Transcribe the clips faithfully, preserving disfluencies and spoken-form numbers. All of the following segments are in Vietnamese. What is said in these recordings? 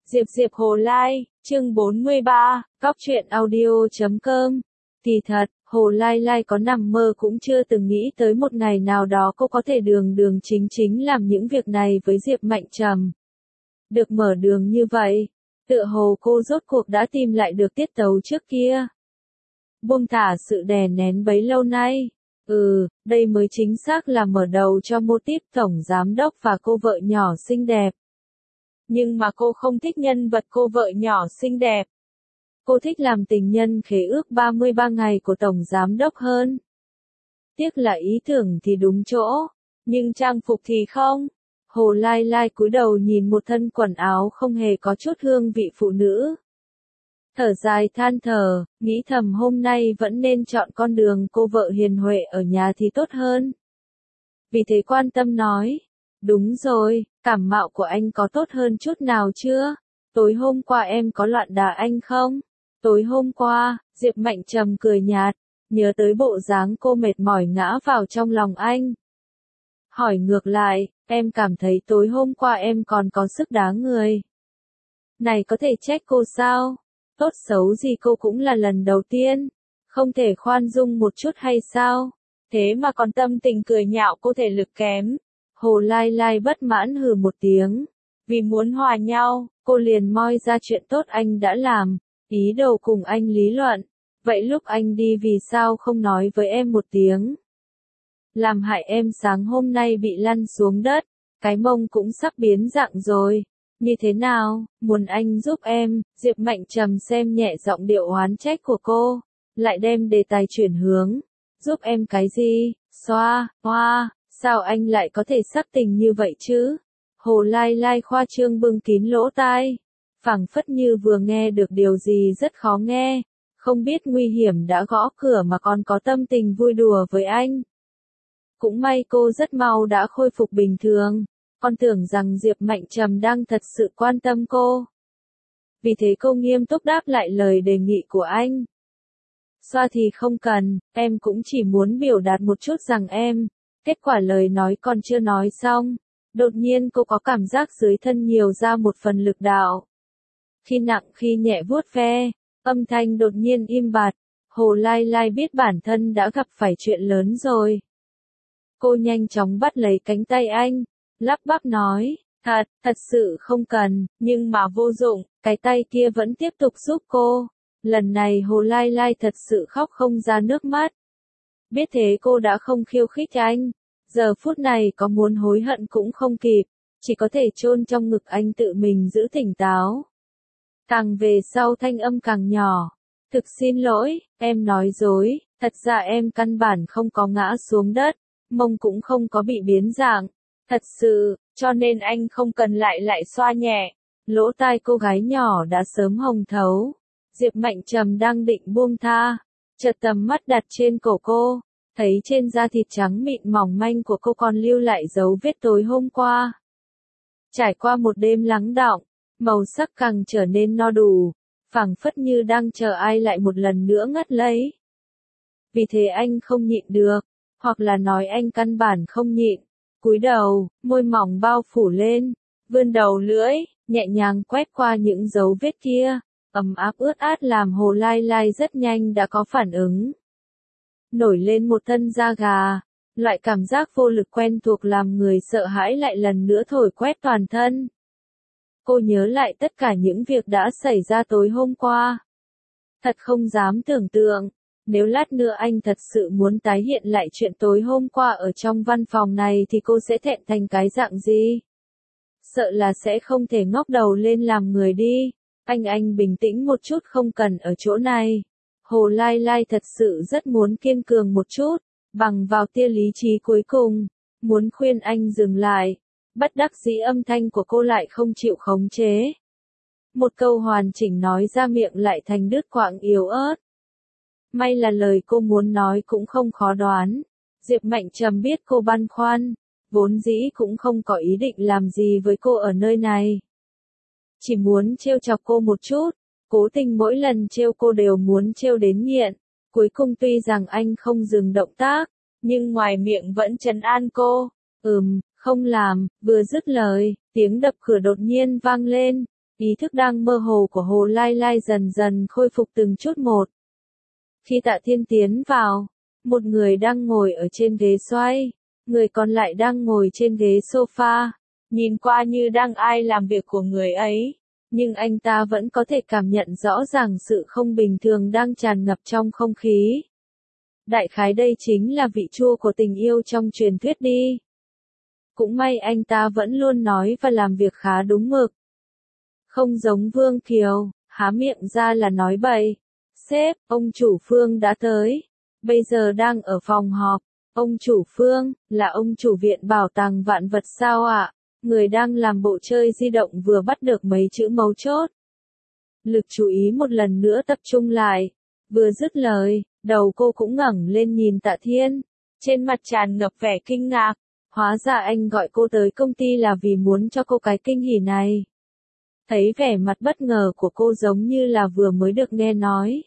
Diệp Diệp Hồ Lai, chương bốn mươi ba, Cóc truyện audio chấm com. Kỳ thật, Hồ Lai Lai có nằm mơ cũng chưa từng nghĩ tới một ngày nào đó cô có thể đường đường chính chính làm những việc này với Diệp Mạnh Trầm. Được mở đường như vậy, tựa hồ cô rốt cuộc đã tìm lại được tiết tấu trước kia. Buông thả sự đè nén bấy lâu nay. Ừ, đây mới chính xác là mở đầu cho mô típ tổng giám đốc và cô vợ nhỏ xinh đẹp. Nhưng mà cô không thích nhân vật cô vợ nhỏ xinh đẹp. Cô thích làm tình nhân khế ước ba mươi ba ngày của tổng giám đốc hơn. Tiếc là ý tưởng thì đúng chỗ, nhưng trang phục thì không. Hồ Lai Lai cúi đầu nhìn một thân quần áo không hề có chút hương vị phụ nữ. Thở dài than thở, nghĩ thầm hôm nay vẫn nên chọn con đường cô vợ hiền huệ ở nhà thì tốt hơn. Vì thế quan tâm nói, đúng rồi, cảm mạo của anh có tốt hơn chút nào chưa? Tối hôm qua em có loạn đả anh không? Tối hôm qua, Diệp Mạnh Trầm cười nhạt, nhớ tới bộ dáng cô mệt mỏi ngã vào trong lòng anh. Hỏi ngược lại, em cảm thấy tối hôm qua em còn có sức đá người. Này có thể trách cô sao? Tốt xấu gì cô cũng là lần đầu tiên, không thể khoan dung một chút hay sao? Thế mà còn tâm tình cười nhạo cô thể lực kém. Hồ Lai Lai bất mãn hừ một tiếng. Vì muốn hòa nhau, cô liền moi ra chuyện tốt anh đã làm, ý đồ cùng anh lý luận. Vậy lúc anh đi vì sao không nói với em một tiếng? Làm hại em sáng hôm nay bị lăn xuống đất, cái mông cũng sắp biến dạng rồi. Như thế nào, muốn anh giúp em? Diệp Mạnh Trầm xem nhẹ giọng điệu oán trách của cô, lại đem đề tài chuyển hướng. Giúp em cái gì? Xoa, hoa, sao anh lại có thể sắc tình như vậy chứ? Hồ Lai Lai khoa trương bưng kín lỗ tai, phảng phất như vừa nghe được điều gì rất khó nghe, không biết nguy hiểm đã gõ cửa mà còn có tâm tình vui đùa với anh. Cũng may cô rất mau đã khôi phục bình thường. Con tưởng rằng Diệp Mạnh Trầm đang thật sự quan tâm cô. Vì thế cô nghiêm túc đáp lại lời đề nghị của anh. Xoa thì không cần, em cũng chỉ muốn biểu đạt một chút rằng em. Kết quả lời nói còn chưa nói xong. Đột nhiên cô có cảm giác dưới thân nhiều ra một phần lực đạo. Khi nặng khi nhẹ vuốt ve, âm thanh đột nhiên im bặt. Hồ Lai Lai biết bản thân đã gặp phải chuyện lớn rồi. Cô nhanh chóng bắt lấy cánh tay anh. Lắp bắp nói, thật, thật sự không cần, nhưng mà vô dụng, cái tay kia vẫn tiếp tục giúp cô. Lần này Hồ Lai Lai thật sự khóc không ra nước mắt. Biết thế cô đã không khiêu khích anh, giờ phút này có muốn hối hận cũng không kịp, chỉ có thể chôn trong ngực anh tự mình giữ tỉnh táo. Càng về sau thanh âm càng nhỏ, thực xin lỗi, em nói dối, thật ra em căn bản không có ngã xuống đất, mông cũng không có bị biến dạng. Thật sự, cho nên anh không cần lại lại xoa nhẹ. Lỗ tai cô gái nhỏ đã sớm hồng thấu. Diệp Mạnh Trầm đang định buông tha, chợt tầm mắt đặt trên cổ cô, thấy trên da thịt trắng mịn mỏng manh của cô còn lưu lại dấu vết tối hôm qua. Trải qua một đêm lắng đọng, màu sắc càng trở nên no đủ, phảng phất như đang chờ ai lại một lần nữa ngất lấy. Vì thế anh không nhịn được, hoặc là nói anh căn bản không nhịn. Cúi đầu, môi mỏng bao phủ lên, vươn đầu lưỡi, nhẹ nhàng quét qua những dấu vết kia, ấm áp ướt át làm Hồ Lai Lai rất nhanh đã có phản ứng. Nổi lên một thân da gà, loại cảm giác vô lực quen thuộc làm người sợ hãi lại lần nữa thổi quét toàn thân. Cô nhớ lại tất cả những việc đã xảy ra tối hôm qua. Thật không dám tưởng tượng. Nếu lát nữa anh thật sự muốn tái hiện lại chuyện tối hôm qua ở trong văn phòng này thì cô sẽ thẹn thành cái dạng gì? Sợ là sẽ không thể ngóc đầu lên làm người đi. Anh anh bình tĩnh một chút không cần ở chỗ này. Hồ Lai Lai thật sự rất muốn kiên cường một chút, bằng vào tia lý trí cuối cùng, muốn khuyên anh dừng lại. Bất đắc dĩ âm thanh của cô lại không chịu khống chế. Một câu hoàn chỉnh nói ra miệng lại thành đứt quãng yếu ớt. May là lời cô muốn nói cũng không khó đoán. Diệp Mạnh Trầm biết cô băn khoăn, vốn dĩ cũng không có ý định làm gì với cô ở nơi này. Chỉ muốn trêu chọc cô một chút, cố tình mỗi lần trêu cô đều muốn trêu đến nghiện. Cuối cùng tuy rằng anh không dừng động tác, nhưng ngoài miệng vẫn trấn an cô. Ừm, không làm, vừa dứt lời, tiếng đập cửa đột nhiên vang lên. Ý thức đang mơ hồ của Hồ Lai Lai dần dần khôi phục từng chút một. Khi Tạ Thiên tiến vào, một người đang ngồi ở trên ghế xoay, người còn lại đang ngồi trên ghế sofa, nhìn qua như đang ai làm việc của người ấy, nhưng anh ta vẫn có thể cảm nhận rõ ràng sự không bình thường đang tràn ngập trong không khí. Đại khái đây chính là vị chua của tình yêu trong truyền thuyết đi. Cũng may anh ta vẫn luôn nói và làm việc khá đúng mực. Không giống Vương Kiều, há miệng ra là nói bậy. Sếp, ông chủ Phương đã tới. Bây giờ đang ở phòng họp. Ông chủ Phương, là ông chủ viện bảo tàng vạn vật sao ạ? Người đang làm bộ chơi di động vừa bắt được mấy chữ mấu chốt. Lực chú ý một lần nữa tập trung lại. Vừa dứt lời, đầu cô cũng ngẩng lên nhìn Tạ Thiên. Trên mặt tràn ngập vẻ kinh ngạc. Hóa ra anh gọi cô tới công ty là vì muốn cho cô cái kinh hỉ này. Thấy vẻ mặt bất ngờ của cô giống như là vừa mới được nghe nói.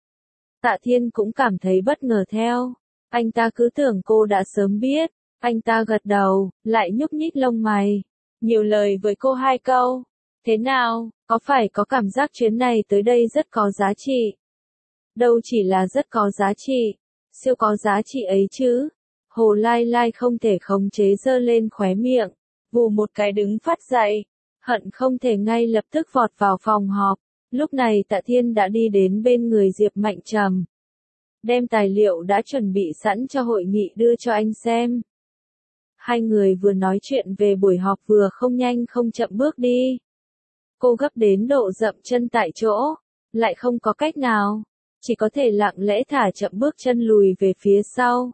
Tạ Thiên cũng cảm thấy bất ngờ theo. Anh ta cứ tưởng cô đã sớm biết. Anh ta gật đầu, lại nhúc nhích lông mày. Nhiều lời với cô hai câu. Thế nào, có phải có cảm giác chuyến này tới đây rất có giá trị? Đâu chỉ là rất có giá trị, siêu có giá trị ấy chứ. Hồ Lai Lai không thể khống chế giơ lên khóe miệng, vù một cái đứng phát dậy, hận không thể ngay lập tức vọt vào phòng họp. Lúc này Tạ Thiên đã đi đến bên người Diệp Mạnh Trầm, đem tài liệu đã chuẩn bị sẵn cho hội nghị đưa cho anh xem. Hai người vừa nói chuyện về buổi họp vừa không nhanh không chậm bước đi. Cô gấp đến độ dậm chân tại chỗ, lại không có cách nào, chỉ có thể lặng lẽ thả chậm bước chân lùi về phía sau.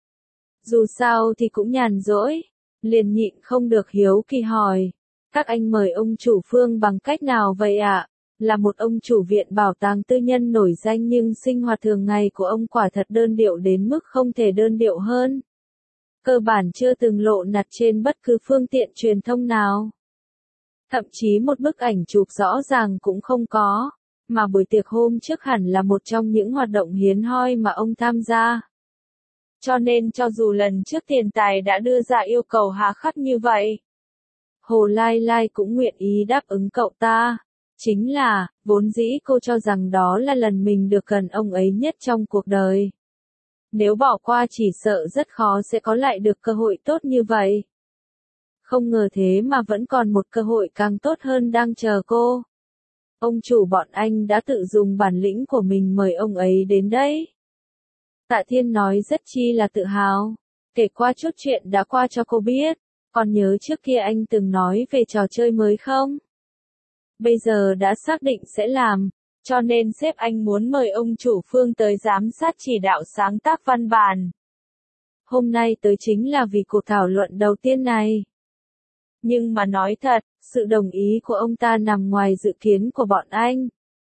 Dù sao thì cũng nhàn rỗi, liền nhịn không được hiếu kỳ hỏi. Các anh mời ông chủ Phương bằng cách nào vậy ạ? À? Là một ông chủ viện bảo tàng tư nhân nổi danh nhưng sinh hoạt thường ngày của ông quả thật đơn điệu đến mức không thể đơn điệu hơn. Cơ bản chưa từng lộ nạt trên bất cứ phương tiện truyền thông nào. Thậm chí một bức ảnh chụp rõ ràng cũng không có, mà buổi tiệc hôm trước hẳn là một trong những hoạt động hiếm hoi mà ông tham gia. Cho nên cho dù lần trước tiền tài đã đưa ra yêu cầu hà khắc như vậy, Hồ Lai Lai cũng nguyện ý đáp ứng cậu ta. Chính là, vốn dĩ cô cho rằng đó là lần mình được gần ông ấy nhất trong cuộc đời. Nếu bỏ qua chỉ sợ rất khó sẽ có lại được cơ hội tốt như vậy. Không ngờ thế mà vẫn còn một cơ hội càng tốt hơn đang chờ cô. Ông chủ bọn anh đã tự dùng bản lĩnh của mình mời ông ấy đến đấy. Tạ Thiên nói rất chi là tự hào, kể qua chút chuyện đã qua cho cô biết. Còn nhớ trước kia anh từng nói về trò chơi mới không? Bây giờ đã xác định sẽ làm, cho nên sếp anh muốn mời ông chủ Phương tới giám sát chỉ đạo sáng tác văn bản. Hôm nay tới chính là vì cuộc thảo luận đầu tiên này. Nhưng mà nói thật, sự đồng ý của ông ta nằm ngoài dự kiến của bọn anh.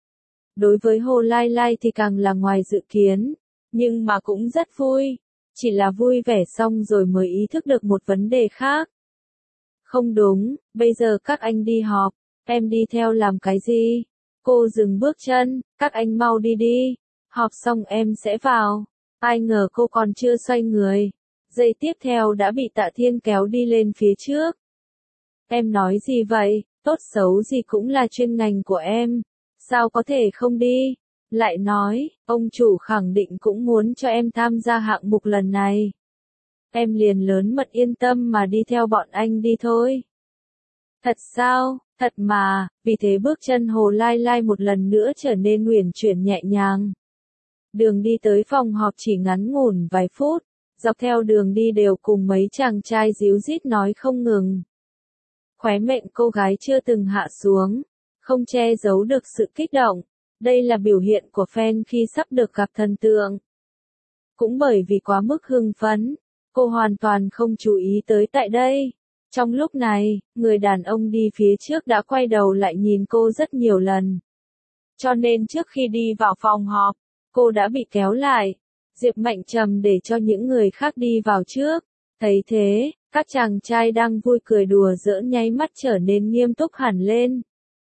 Đối với Hồ Lai Lai thì càng là ngoài dự kiến, nhưng mà cũng rất vui. Chỉ là vui vẻ xong rồi mới ý thức được một vấn đề khác. Không đúng, bây giờ các anh đi họp, em đi theo làm cái gì? Cô dừng bước chân, các anh mau đi đi, họp xong em sẽ vào. Ai ngờ cô còn chưa xoay người, giây tiếp theo đã bị Tạ Thiên kéo đi lên phía trước. Em nói gì vậy, tốt xấu gì cũng là chuyên ngành của em, sao có thể không đi? Lại nói, ông chủ khẳng định cũng muốn cho em tham gia hạng mục lần này. Em liền lớn mật yên tâm mà đi theo bọn anh đi thôi. Thật sao, thật mà, vì thế bước chân Hồ Lai Lai một lần nữa trở nên uyển chuyển nhẹ nhàng. Đường đi tới phòng họp chỉ ngắn ngủn vài phút, dọc theo đường đi đều cùng mấy chàng trai díu dít nói không ngừng. Khóe miệng cô gái chưa từng hạ xuống, không che giấu được sự kích động. Đây là biểu hiện của fan khi sắp được gặp thần tượng. Cũng bởi vì quá mức hưng phấn, cô hoàn toàn không chú ý tới tại đây. Trong lúc này, người đàn ông đi phía trước đã quay đầu lại nhìn cô rất nhiều lần. Cho nên trước khi đi vào phòng họp, cô đã bị kéo lại. Diệp Mạnh Trầm để cho những người khác đi vào trước. Thấy thế, các chàng trai đang vui cười đùa giỡn nháy mắt trở nên nghiêm túc hẳn lên.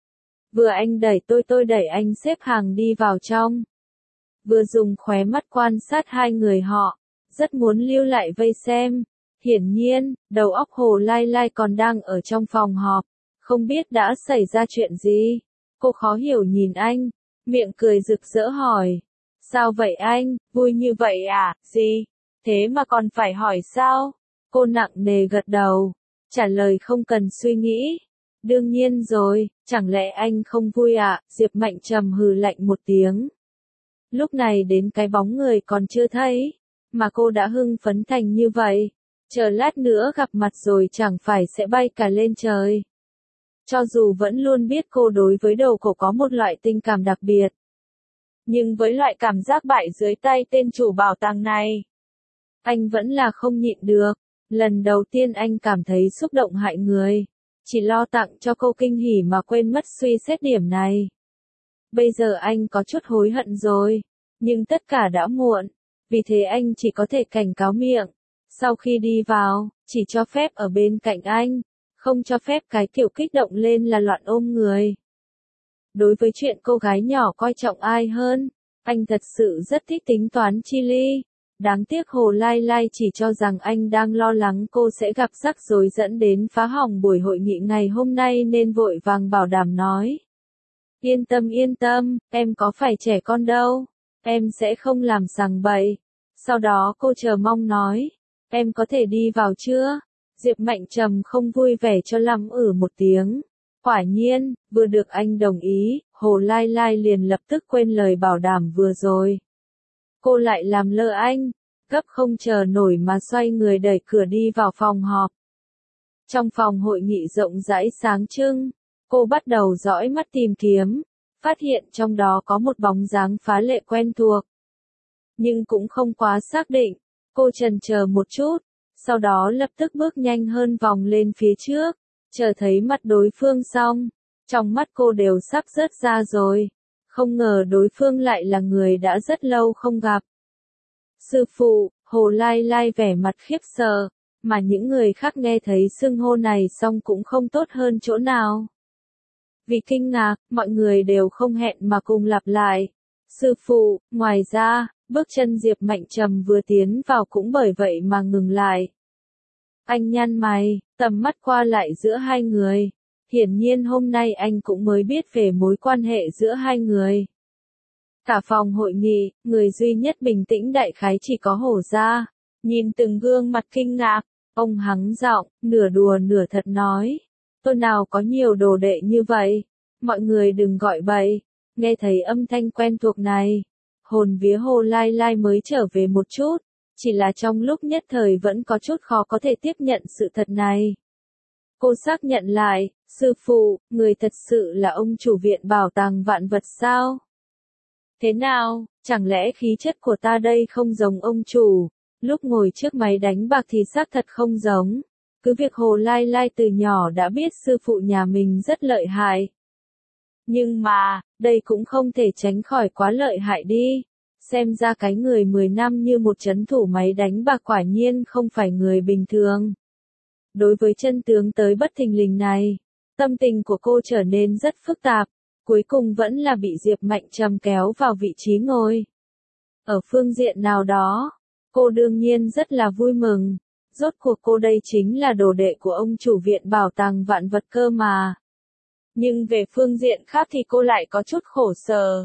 Vừa anh đẩy tôi tôi đẩy anh xếp hàng đi vào trong. Vừa dùng khóe mắt quan sát hai người họ, rất muốn lưu lại vây xem. Hiển nhiên, đầu óc Hồ Lai Lai còn đang ở trong phòng họp, Không biết đã xảy ra chuyện gì? Cô khó hiểu nhìn anh, miệng cười rực rỡ hỏi. Sao vậy anh, vui như vậy à, gì? Thế mà còn phải hỏi sao? Cô nặng nề gật đầu, trả lời không cần suy nghĩ. Đương nhiên rồi, chẳng lẽ anh không vui à? Diệp Mạnh trầm hừ lạnh một tiếng. Lúc này đến cái bóng người còn chưa thấy, mà cô đã hưng phấn thành như vậy. Chờ lát nữa gặp mặt rồi chẳng phải sẽ bay cả lên trời. Cho dù vẫn luôn biết cô đối với đầu cổ có một loại tình cảm đặc biệt. Nhưng với loại cảm giác bại dưới tay tên chủ bảo tàng này, anh vẫn là không nhịn được. Lần đầu tiên anh cảm thấy xúc động hại người. Chỉ lo tặng cho cô kinh hỉ mà quên mất suy xét điểm này. Bây giờ anh có chút hối hận rồi. Nhưng tất cả đã muộn. Vì thế anh chỉ có thể cảnh cáo miệng. Sau khi đi vào, chỉ cho phép ở bên cạnh anh. Không cho phép cái kiểu kích động lên là loạn ôm người. Đối với chuyện cô gái nhỏ coi trọng ai hơn, anh thật sự rất thích tính toán chi ly. Đáng tiếc Hồ Lai Lai chỉ cho rằng anh đang lo lắng cô sẽ gặp rắc rối dẫn đến phá hỏng buổi hội nghị ngày hôm nay nên vội vàng bảo đảm nói. Yên tâm yên tâm, em có phải trẻ con đâu, em sẽ không làm sằng bậy. Sau đó cô chờ mong nói, em có thể đi vào chưa? Diệp Mạnh trầm không vui vẻ cho lắm ử một tiếng. Quả nhiên, vừa được anh đồng ý, Hồ Lai Lai liền lập tức quên lời bảo đảm vừa rồi. Cô lại làm lơ anh, gấp không chờ nổi mà xoay người đẩy cửa đi vào phòng họp. Trong phòng hội nghị rộng rãi sáng trưng, cô bắt đầu dõi mắt tìm kiếm, phát hiện trong đó có một bóng dáng phá lệ quen thuộc. Nhưng cũng không quá xác định, cô chần chờ một chút, sau đó lập tức bước nhanh hơn vòng lên phía trước, chờ thấy mặt đối phương xong, trong mắt cô đều sắp rớt ra rồi. Không ngờ đối phương lại là người đã rất lâu không gặp. Sư phụ, Hồ Lai Lai vẻ mặt khiếp sợ, mà những người khác nghe thấy xưng hô này xong cũng không tốt hơn chỗ nào. Vì kinh ngạc, mọi người đều không hẹn mà cùng lặp lại. Sư phụ, ngoài ra, bước chân Diệp Mạnh trầm vừa tiến vào cũng bởi vậy mà ngừng lại. Anh nhăn mày, tầm mắt qua lại giữa hai người. Hiển nhiên hôm nay anh cũng mới biết về mối quan hệ giữa hai người. Cả phòng hội nghị, người duy nhất bình tĩnh đại khái chỉ có Hổ Gia. Nhìn từng gương mặt kinh ngạc, ông hắng giọng, nửa đùa nửa thật nói. Tôi nào có nhiều đồ đệ như vậy, mọi người đừng gọi bậy. Nghe thấy âm thanh quen thuộc này, hồn vía Hồ Lai Lai mới trở về một chút, chỉ là trong lúc nhất thời vẫn có chút khó có thể tiếp nhận sự thật này. Cô xác nhận lại, sư phụ, người thật sự là ông chủ viện bảo tàng vạn vật sao? Thế nào, chẳng lẽ khí chất của ta đây không giống ông chủ? Lúc ngồi trước máy đánh bạc thì xác thật không giống. Cứ việc Hồ Lai Lai từ nhỏ đã biết sư phụ nhà mình rất lợi hại. Nhưng mà, đây cũng không thể tránh khỏi quá lợi hại đi. Xem ra cái người mười năm như một trấn thủ máy đánh bạc quả nhiên không phải người bình thường. Đối với chân tướng tới bất thình lình này, tâm tình của cô trở nên rất phức tạp, cuối cùng vẫn là bị Diệp Mạnh trầm kéo vào vị trí ngồi. Ở phương diện nào đó, cô đương nhiên rất là vui mừng, rốt cuộc cô đây chính là đồ đệ của ông chủ viện bảo tàng vạn vật cơ mà. Nhưng về phương diện khác thì cô lại có chút khổ sở.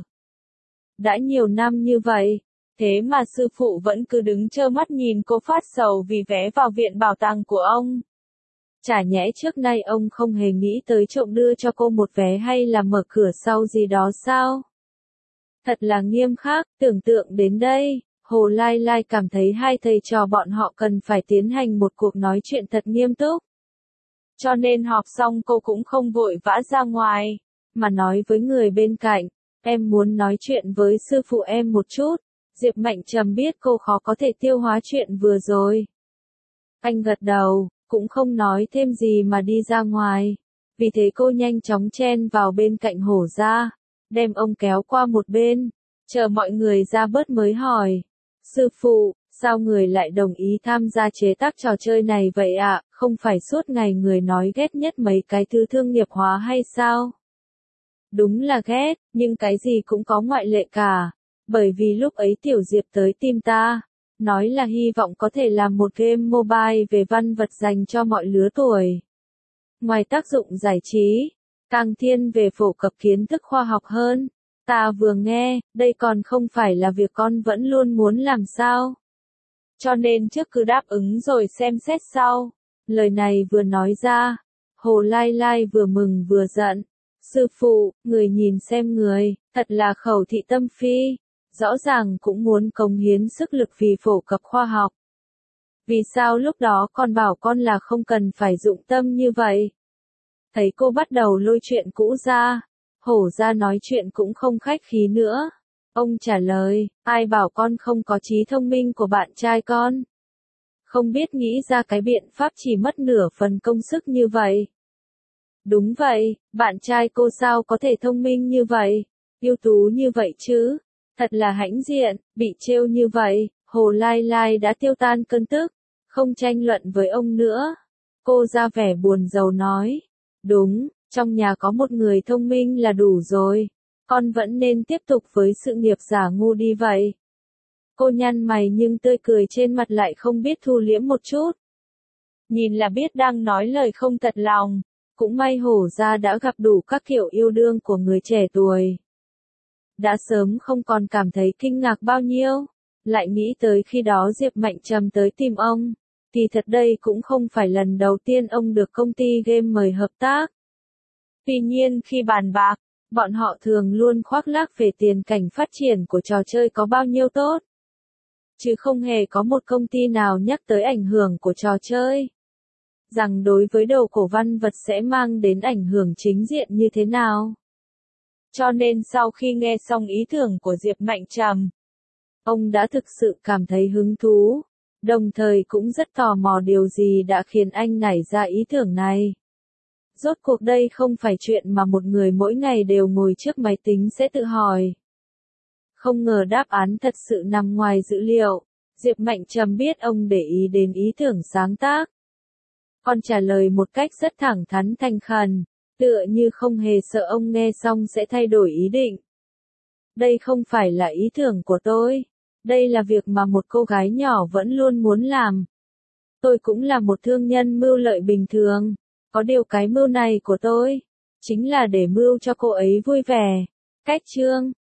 Đã nhiều năm như vậy, thế mà sư phụ vẫn cứ đứng trơ mắt nhìn cô phát sầu vì vé vào viện bảo tàng của ông. Chả nhẽ trước nay ông không hề nghĩ tới trộm đưa cho cô một vé hay là mở cửa sau gì đó sao? Thật là nghiêm khắc, tưởng tượng đến đây, Hồ Lai Lai cảm thấy hai thầy trò bọn họ cần phải tiến hành một cuộc nói chuyện thật nghiêm túc. Cho nên họp xong cô cũng không vội vã ra ngoài, mà nói với người bên cạnh, em muốn nói chuyện với sư phụ em một chút. Diệp Mạnh trầm biết cô khó có thể tiêu hóa chuyện vừa rồi. Anh gật đầu, cũng không nói thêm gì mà đi ra ngoài. Vì thế cô nhanh chóng chen vào bên cạnh Hổ Gia, đem ông kéo qua một bên, chờ mọi người ra bớt mới hỏi. Sư phụ, sao người lại đồng ý tham gia chế tác trò chơi này vậy ạ? Không phải suốt ngày người nói ghét nhất mấy cái thứ thương nghiệp hóa hay sao? Đúng là ghét, nhưng cái gì cũng có ngoại lệ cả. Bởi vì lúc ấy Tiểu Diệp tới tìm ta, nói là hy vọng có thể làm một game mobile về văn vật dành cho mọi lứa tuổi. Ngoài tác dụng giải trí, càng thiên về phổ cập kiến thức khoa học hơn. Ta vừa nghe, đây còn không phải là việc con vẫn luôn muốn làm sao. Cho nên trước cứ đáp ứng rồi xem xét sau. Lời này vừa nói ra, Hồ Lai Lai vừa mừng vừa giận. Sư phụ, người nhìn xem người, thật là khẩu thị tâm phi. Rõ ràng cũng muốn cống hiến sức lực vì phổ cập khoa học. Vì sao lúc đó con bảo con là không cần phải dụng tâm như vậy? Thấy cô bắt đầu lôi chuyện cũ ra, Hổ ra nói chuyện cũng không khách khí nữa. Ông trả lời, ai bảo con không có trí thông minh của bạn trai con? Không biết nghĩ ra cái biện pháp chỉ mất nửa phần công sức như vậy. Đúng vậy, bạn trai cô sao có thể thông minh như vậy, ưu tú như vậy chứ? Thật là hãnh diện, bị trêu như vậy, Hồ Lai Lai đã tiêu tan cơn tức, không tranh luận với ông nữa. Cô ra vẻ buồn rầu nói, đúng, trong nhà có một người thông minh là đủ rồi, con vẫn nên tiếp tục với sự nghiệp giả ngu đi vậy. Cô nhăn mày nhưng tươi cười trên mặt lại không biết thu liễm một chút. Nhìn là biết đang nói lời không thật lòng, cũng may Hổ ra đã gặp đủ các kiểu yêu đương của người trẻ tuổi. Đã sớm không còn cảm thấy kinh ngạc bao nhiêu, lại nghĩ tới khi đó Diệp Mạnh Trầm tới tìm ông, thì thật đây cũng không phải lần đầu tiên ông được công ty game mời hợp tác. Tuy nhiên khi bàn bạc, bọn họ thường luôn khoác lác về tiền cảnh phát triển của trò chơi có bao nhiêu tốt. Chứ không hề có một công ty nào nhắc tới ảnh hưởng của trò chơi. Rằng đối với đồ cổ văn vật sẽ mang đến ảnh hưởng chính diện như thế nào. Cho nên sau khi nghe xong ý tưởng của Diệp Mạnh Trầm, ông đã thực sự cảm thấy hứng thú, đồng thời cũng rất tò mò điều gì đã khiến anh nảy ra ý tưởng này. Rốt cuộc đây không phải chuyện mà một người mỗi ngày đều ngồi trước máy tính sẽ tự hỏi. Không ngờ đáp án thật sự nằm ngoài dữ liệu, Diệp Mạnh Trầm biết ông để ý đến ý tưởng sáng tác. Con trả lời một cách rất thẳng thắn thành khẩn, tựa như không hề sợ ông nghe xong sẽ thay đổi ý định. Đây không phải là ý tưởng của tôi, đây là việc mà một cô gái nhỏ vẫn luôn muốn làm. Tôi cũng là một thương nhân mưu lợi bình thường, có điều cái mưu này của tôi, chính là để mưu cho cô ấy vui vẻ. Cách chương